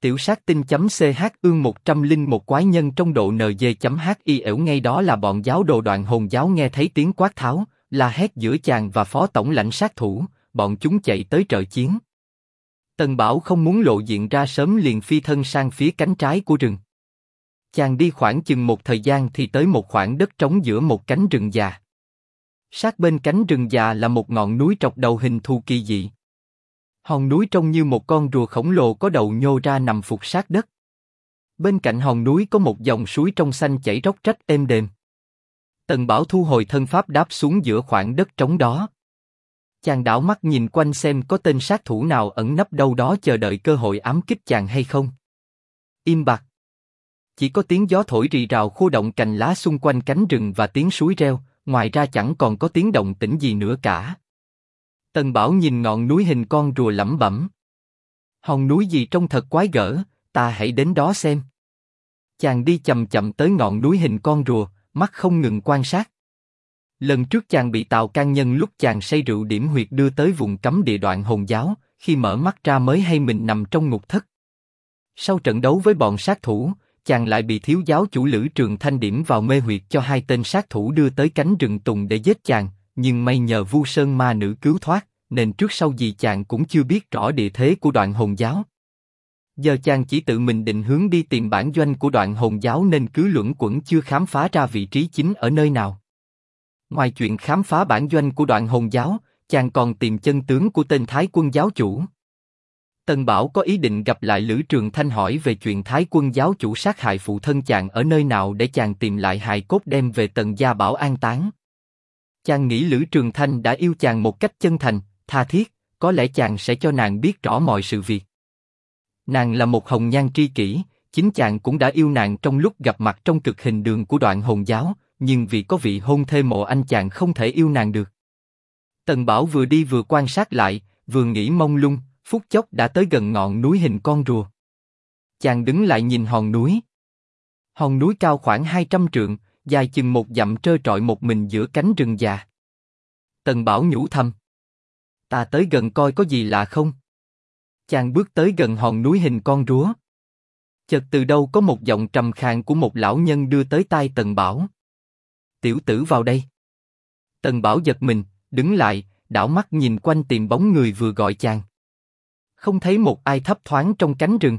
Tiểu sát tinh.ch ương 101 quái nhân trong độ NG.hi ẻo ngay đó là bọn giáo đồ Đoạn Hồn giáo nghe thấy tiếng quát tháo, la hét giữa chàng và phó tổng lãnh sát thủ, bọn chúng chạy tới trợ chiến. Tần Bảo không muốn lộ diện ra sớm liền phi thân sang phía cánh trái của rừng. Chàng đi khoảng chừng một thời gian thì tới một khoảng đất trống giữa một cánh rừng già. Sát bên cánh rừng già là một ngọn núi trọc đầu hình thù kỳ dị. Hòn núi trông như một con rùa khổng lồ có đầu nhô ra nằm phục sát đất. Bên cạnh hòn núi có một dòng suối trong xanh chảy róc rách êm đềm. Tần Bảo thu hồi thân pháp đáp xuống giữa khoảng đất trống đó. Chàng đảo mắt nhìn quanh xem có tên sát thủ nào ẩn nấp đâu đó chờ đợi cơ hội ám kích chàng hay không. Im bặt. Chỉ có tiếng gió thổi rì rào khô động cành lá xung quanh cánh rừng và tiếng suối reo, ngoài ra chẳng còn có tiếng động tĩnh gì nữa cả. Tần Bảo nhìn ngọn núi hình con rùa lẩm bẩm. Hòn núi gì trông thật quái gở, ta hãy đến đó xem. Chàng đi chậm chậm tới ngọn núi hình con rùa, mắt không ngừng quan sát. Lần trước chàng bị Tào Can nhân lúc chàng say rượu điểm huyệt đưa tới vùng cấm địa Đoạn Hồn giáo, khi mở mắt ra mới hay mình nằm trong ngục thất. Sau trận đấu với bọn sát thủ, chàng lại bị thiếu giáo chủ Lữ Trường Thanh điểm vào mê huyệt cho hai tên sát thủ đưa tới cánh rừng tùng để giết chàng, nhưng may nhờ Vu Sơn ma nữ cứu thoát, nên trước sau gì chàng cũng chưa biết rõ địa thế của Đoạn Hồn giáo. Giờ chàng chỉ tự mình định hướng đi tìm bản doanh của Đoạn Hồn giáo nên cứ luẩn quẩn chưa khám phá ra vị trí chính ở nơi nào. Ngoài chuyện khám phá bản doanh của Đoạn Hồn giáo, chàng còn tìm chân tướng của tên Thái Quân giáo chủ. Tần Bảo có ý định gặp lại Lữ Trường Thanh hỏi về chuyện Thái Quân giáo chủ sát hại phụ thân chàng ở nơi nào để chàng tìm lại hài cốt đem về Tần gia bảo an táng. Chàng nghĩ Lữ Trường Thanh đã yêu chàng một cách chân thành, tha thiết, có lẽ chàng sẽ cho nàng biết rõ mọi sự việc. Nàng là một hồng nhan tri kỷ, chính chàng cũng đã yêu nàng trong lúc gặp mặt trong cực hình đường của Đoạn Hồn giáo, nhưng vì có vị hôn thê Mộ Anh chàng không thể yêu nàng được. Tần Bảo vừa đi vừa quan sát lại, vừa nghĩ mông lung, phút chốc đã tới gần ngọn núi hình con rùa. Chàng đứng lại nhìn hòn núi. Hòn núi cao khoảng 200 trượng, dài chừng 1 dặm trơ trọi một mình giữa cánh rừng già. Tần Bảo nhủ thầm. Ta tới gần coi có gì lạ không. Chàng bước tới gần hòn núi hình con rúa. Chợt từ đâu có một giọng trầm khàn của một lão nhân đưa tới tai Tần Bảo. Tiểu tử vào đây. Tần Bảo giật mình, đứng lại, đảo mắt nhìn quanh tìm bóng người vừa gọi chàng. Không thấy một ai thấp thoáng trong cánh rừng.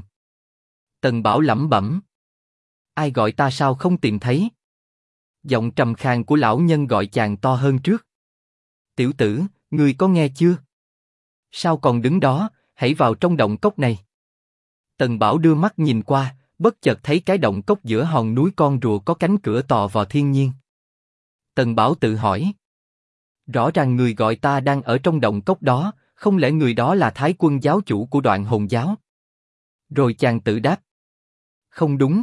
Tần Bảo lẩm bẩm. Ai gọi ta sao không tìm thấy? Giọng trầm khàn của lão nhân gọi chàng to hơn trước. Tiểu tử, ngươi có nghe chưa? Sao còn đứng đó, hãy vào trong động cốc này. Tần Bảo đưa mắt nhìn qua, bất chợt thấy cái động cốc giữa hòn núi con rùa có cánh cửa tò vào thiên nhiên. Tần Bảo tự hỏi. Rõ ràng người gọi ta đang ở trong động cốc đó, không lẽ người đó là Thái Quân giáo chủ của Đoạn Hồn giáo? Rồi chàng tự đáp. Không đúng.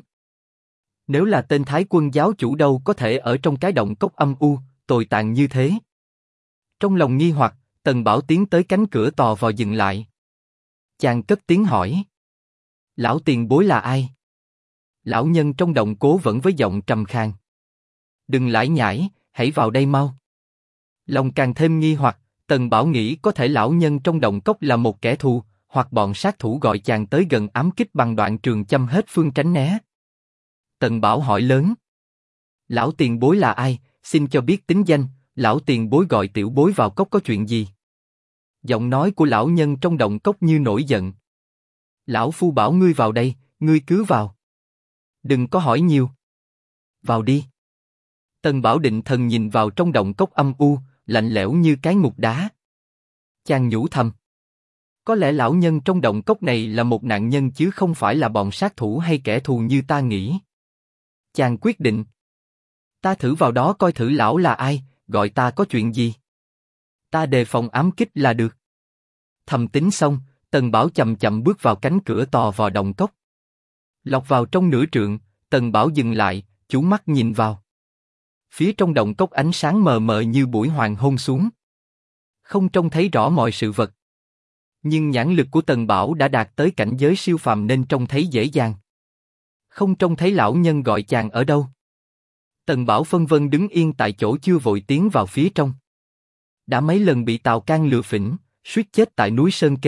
Nếu là tên Thái Quân giáo chủ đâu có thể ở trong cái động cốc âm u, tồi tàn như thế. Trong lòng nghi hoặc, Tần Bảo tiến tới cánh cửa tò vò dừng lại. Chàng cất tiếng hỏi. Lão tiền bối là ai? Lão nhân trong động cố vẫn với giọng trầm khàn. Đừng lải nhải, hãy vào đây mau. Lòng càng thêm nghi hoặc, Tần Bảo nghĩ có thể lão nhân trong động cốc là một kẻ thù, hoặc bọn sát thủ gọi chàng tới gần ám kích bằng đoạn trường châm hết phương tránh né. Tần Bảo hỏi lớn. Lão tiền bối là ai, xin cho biết tính danh, lão tiền bối gọi tiểu bối vào cốc có chuyện gì? Giọng nói của lão nhân trong động cốc như nổi giận. Lão phu bảo ngươi vào đây, ngươi cứ vào. Đừng có hỏi nhiều. Vào đi. Tần Bảo định thần nhìn vào trong động cốc âm u, lạnh lẽo như cái ngục đá. Chàng nhủ thầm. Có lẽ lão nhân trong động cốc này là một nạn nhân chứ không phải là bọn sát thủ hay kẻ thù như ta nghĩ. Chàng quyết định. Ta thử vào đó coi thử lão là ai, gọi ta có chuyện gì. Ta đề phòng ám kích là được. Thầm tính xong, Tần Bảo chậm chậm bước vào cánh cửa tò vò động cốc. Lọt vào trong nửa trượng, Tần Bảo dừng lại, chú mắt nhìn vào. Phía trong động cốc ánh sáng mờ mờ như buổi hoàng hôn xuống. Không trông thấy rõ mọi sự vật. Nhưng nhãn lực của Tần Bảo đã đạt tới cảnh giới siêu phàm nên trông thấy dễ dàng. Không trông thấy lão nhân gọi chàng ở đâu. Tần Bảo phân vân đứng yên tại chỗ chưa vội tiến vào phía trong. Đã mấy lần bị Tào Can lừa phỉnh, suýt chết tại núi Sơn Kê,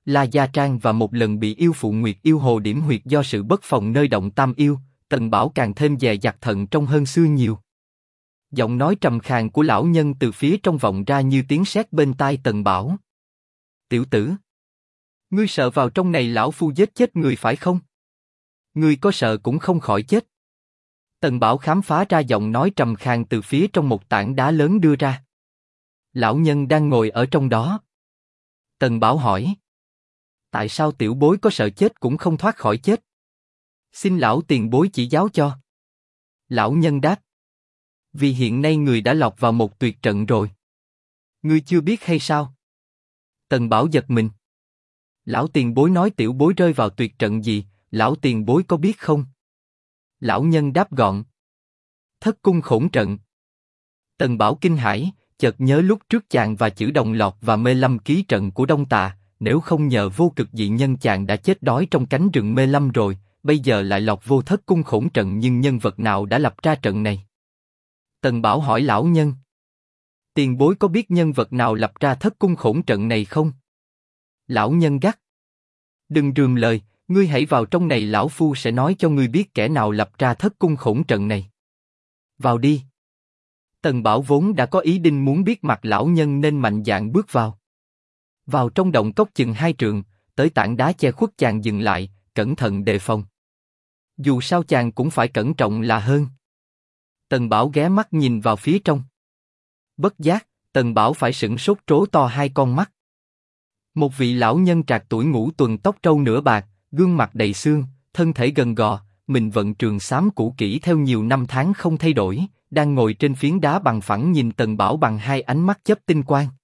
La Gia Trang và một lần bị yêu phụ Nguyệt yêu hồ điểm huyệt do sự bất phòng nơi động tam yêu, Tần Bảo càng thêm dè dặt thận trọng hơn xưa nhiều. Giọng nói trầm khàn của lão nhân từ phía trong vọng ra như tiếng sét bên tai Tần Bảo. Tiểu tử, ngươi sợ vào trong này lão phu giết chết người phải không? Ngươi có sợ cũng không khỏi chết. Tần Bảo khám phá ra giọng nói trầm khàn từ phía trong một tảng đá lớn đưa ra. Lão nhân đang ngồi ở trong đó. Tần Bảo hỏi. Tại sao tiểu bối có sợ chết cũng không thoát khỏi chết? Xin lão tiền bối chỉ giáo cho. Lão nhân đáp. Vì hiện nay người đã lọt vào một tuyệt trận rồi. Ngươi chưa biết hay sao? Tần Bảo giật mình. Lão tiền bối nói tiểu bối rơi vào tuyệt trận gì, lão tiền bối có biết không? Lão nhân đáp gọn. Thất cung khổn trận. Tần Bảo kinh hãi, chợt nhớ lúc trước chàng và chữ đồng lọt và mê lâm ký trận của Đông Tà, nếu không nhờ vô cực dị nhân chàng đã chết đói trong cánh rừng mê lâm rồi, bây giờ lại lọt vô thất cung khổn trận, nhưng nhân vật nào đã lập ra trận này? Tần Bảo hỏi lão nhân. Tiền bối có biết nhân vật nào lập ra thất cung khổn trận này không? Lão nhân gắt. Đừng rườm lời, ngươi hãy vào trong này, lão phu sẽ nói cho ngươi biết kẻ nào lập ra thất cung khổn trận này. Vào đi. Tần Bảo vốn đã có ý định muốn biết mặt lão nhân nên mạnh dạn bước vào. Vào trong động cốc chừng 2 trượng, tới tảng đá che khuất chàng dừng lại, cẩn thận đề phòng. Dù sao chàng cũng phải cẩn trọng là hơn. Tần Bảo ghé mắt nhìn vào phía trong. Bất giác, Tần Bảo phải sửng sốt trố to hai con mắt. Một vị lão nhân trạc tuổi ngũ tuần, tóc trâu nửa bạc, gương mặt đầy xương, thân thể gần gò, mình vận trường xám cũ kỹ theo nhiều năm tháng không thay đổi, đang ngồi trên phiến đá bằng phẳng nhìn Tần Bảo bằng hai ánh mắt chớp tinh quang.